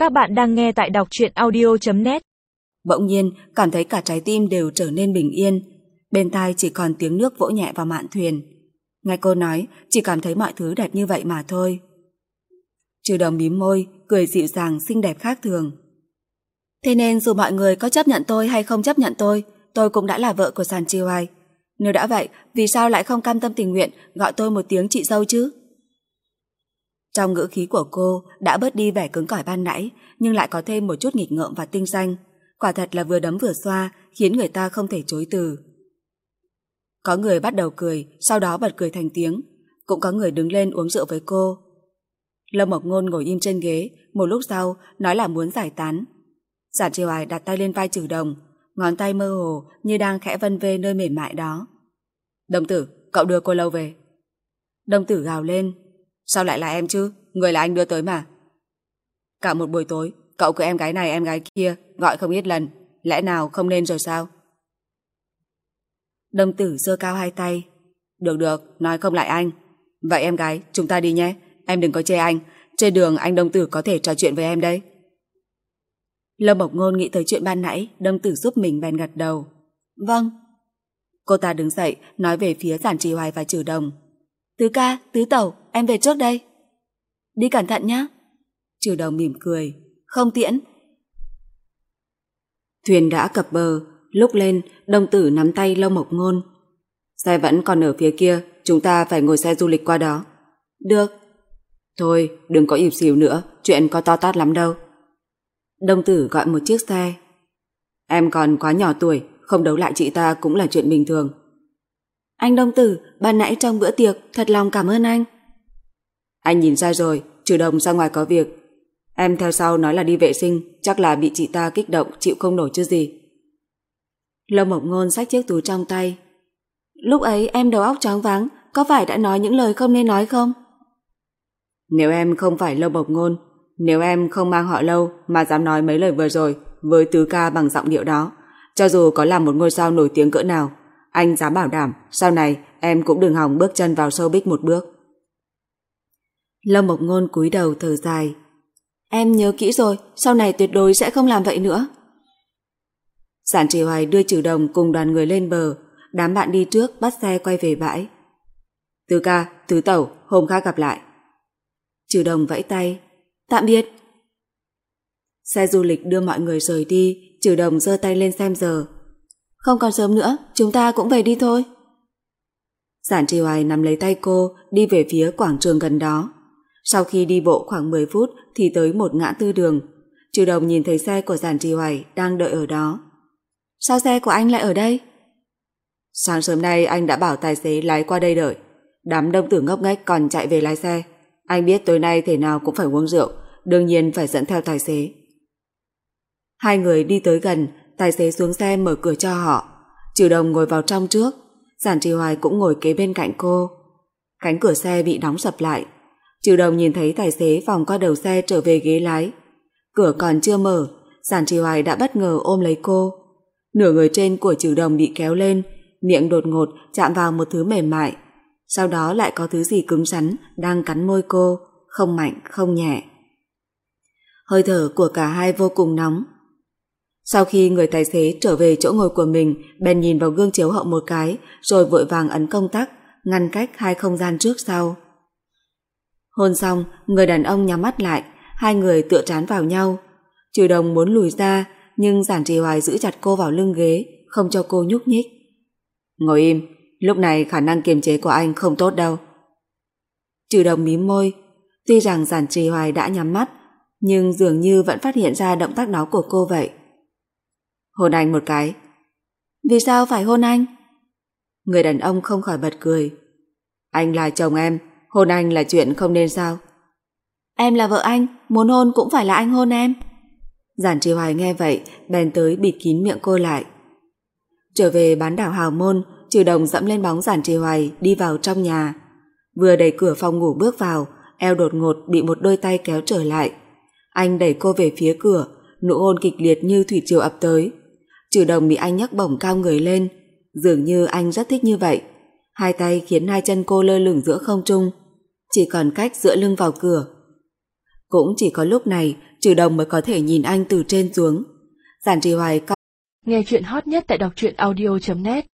Các bạn đang nghe tại đọc truyện audio.net. Bỗng nhiên cảm thấy cả trái tim đều trở nên bình yên. Bên tai chỉ còn tiếng nước vỗ nhẹ vào mạn thuyền. Nghe cô nói, chỉ cảm thấy mọi thứ đẹp như vậy mà thôi. Trừ Đồng mím môi, cười dịu dàng xinh đẹp khác thường. Thế nên dù mọi người có chấp nhận tôi hay không chấp nhận tôi cũng đã là vợ của Giản Trì Hoài. Nếu đã vậy, vì sao lại không cam tâm tình nguyện gọi tôi một tiếng chị dâu chứ? Trong ngữ khí của cô đã bớt đi vẻ cứng cỏi ban nãy, nhưng lại có thêm một chút nghịch ngợm và tinh danh. Quả thật là vừa đấm vừa xoa, khiến người ta không thể chối từ. Có người bắt đầu cười, sau đó bật cười thành tiếng. Cũng có người đứng lên uống rượu với cô. Lâm Mộc Ngôn ngồi im trên ghế, một lúc sau nói là muốn giải tán. Giản Trì Hoài đặt tay lên vai Trừ Đồng, ngón tay mơ hồ như đang khẽ vân vê nơi mềm mại đó. Đồng tử, cậu đưa cô lâu về. Đồng tử gào lên. Sao lại là em chứ? Người là anh đưa tới mà. Cả một buổi tối, cậu cứ em gái này em gái kia, gọi không ít lần. Lẽ nào không nên rồi sao? Đồng tử giơ cao hai tay. Được, nói không lại anh. Vậy em gái, chúng ta đi nhé. Em đừng có chê anh. Trên đường anh Đồng tử có thể trò chuyện với em đấy. Lâm Mộc Ngôn nghĩ tới chuyện ban nãy, Đồng tử giúp mình bèn gật đầu. Vâng. Cô ta đứng dậy, nói về phía Giản Trì Hoài và Trừ Đồng. Tứ ca, tứ tẩu, em về trước đây. Đi cẩn thận nhé. Trừ Đồng mỉm cười. Không tiễn. Thuyền đã cập bờ. Lúc lên, Đồng tử nắm tay Lâm Mộc Ngôn. Xe vẫn còn ở phía kia, chúng ta phải ngồi xe du lịch qua đó. Được. Thôi, đừng có ỉu xìu nữa, chuyện có to tát lắm đâu. Đồng tử gọi một chiếc xe. Em còn quá nhỏ tuổi, không đấu lại chị ta cũng là chuyện bình thường. Anh Đồng tử, ban nãy trong bữa tiệc, thật lòng cảm ơn anh. Anh nhìn ra rồi, Trừ Đồng ra ngoài có việc. Em theo sau nói là đi vệ sinh, chắc là bị chị ta kích động, chịu không nổi chứ gì. Lâm Mộc Ngôn xách chiếc túi trong tay. Lúc ấy em đầu óc choáng váng, có phải đã nói những lời không nên nói không? Nếu em không phải Lâm Mộc Ngôn, nếu em không mang họ Lâu mà dám nói mấy lời vừa rồi với tứ ca bằng giọng điệu đó, cho dù có là một ngôi sao nổi tiếng cỡ nào, anh dám bảo đảm sau này em cũng đừng hòng bước chân vào showbiz một bước. Lâm Mộc Ngôn cúi đầu thở dài. Em nhớ kỹ rồi, sau này tuyệt đối sẽ không làm vậy nữa. Giản Trì Hoài đưa Trừ Đồng cùng đoàn người lên bờ, đám bạn đi trước bắt xe quay về bãi. Tứ ca, tứ tẩu, hôm khác gặp lại. Trừ Đồng vẫy tay. Tạm biệt. Xe du lịch đưa mọi người rời đi, Trừ Đồng giơ tay lên xem giờ. Không còn sớm nữa, chúng ta cũng về đi thôi. Giản Trì Hoài nắm lấy tay cô, đi về phía quảng trường gần đó. Sau khi đi bộ khoảng 10 phút thì tới một ngã tư đường. Trừ Đồng nhìn thấy xe của Giản Trì Hoài đang đợi ở đó. Sao xe của anh lại ở đây? Sáng sớm nay anh đã bảo tài xế lái qua đây đợi. Đám Đồng tử ngốc nghếch còn chạy về lái xe. Anh biết tối nay thể nào cũng phải uống rượu, đương nhiên phải dẫn theo tài xế. Hai người đi tới gần, tài xế xuống xe mở cửa cho họ. Trừ Đồng ngồi vào trong trước, Giản Trì Hoài cũng ngồi kế bên cạnh cô. Cánh cửa xe bị đóng sập lại. Trừ Đồng nhìn thấy tài xế vòng qua đầu xe trở về ghế lái. Cửa còn chưa mở, Giản Trì Hoài đã bất ngờ ôm lấy cô. Nửa người trên của Trừ Đồng bị kéo lên, miệng đột ngột chạm vào một thứ mềm mại. Sau đó lại có thứ gì cứng rắn đang cắn môi cô, không mạnh không nhẹ. Hơi thở của cả hai vô cùng nóng. Sau khi người tài xế trở về chỗ ngồi của mình, bèn nhìn vào gương chiếu hậu một cái, rồi vội vàng ấn công tắc, ngăn cách hai không gian trước sau. Hôn xong, người đàn ông nhắm mắt lại, hai người tựa trán vào nhau. Trừ Đồng muốn lùi ra, nhưng Giản Trì Hoài giữ chặt cô vào lưng ghế, không cho cô nhúc nhích. Ngồi im, lúc này khả năng kiềm chế của anh không tốt đâu. Trừ Đồng mím môi. Tuy rằng Giản Trì Hoài đã nhắm mắt, nhưng dường như vẫn phát hiện ra động tác đó của cô vậy. Hôn anh một cái. Vì sao phải hôn anh? Người đàn ông không khỏi bật cười. Anh là chồng em, hôn anh là chuyện không nên sao? Em là vợ anh, muốn hôn cũng phải là anh hôn em. Giản Trì Hoài nghe vậy, bèn tới bịt kín miệng cô lại. Trở về bán đảo Hào Môn, Trừ Đồng dẫm lên bóng Giản Trì Hoài đi vào trong nhà. Vừa đẩy cửa phòng ngủ bước vào, eo đột ngột bị một đôi tay kéo trở lại. Anh đẩy cô về phía cửa, nụ hôn kịch liệt như thủy triều ập tới. Trừ Đồng bị anh nhấc bổng cao người lên, dường như anh rất thích như vậy. Hai tay khiến hai chân cô lơ lửng giữa không trung, chỉ còn cách dựa lưng vào cửa. Cũng chỉ có lúc này Trừ Đồng mới có thể nhìn anh từ trên xuống. Giản Trì Hoài nghe chuyện hot nhất tại đọc truyện audio.net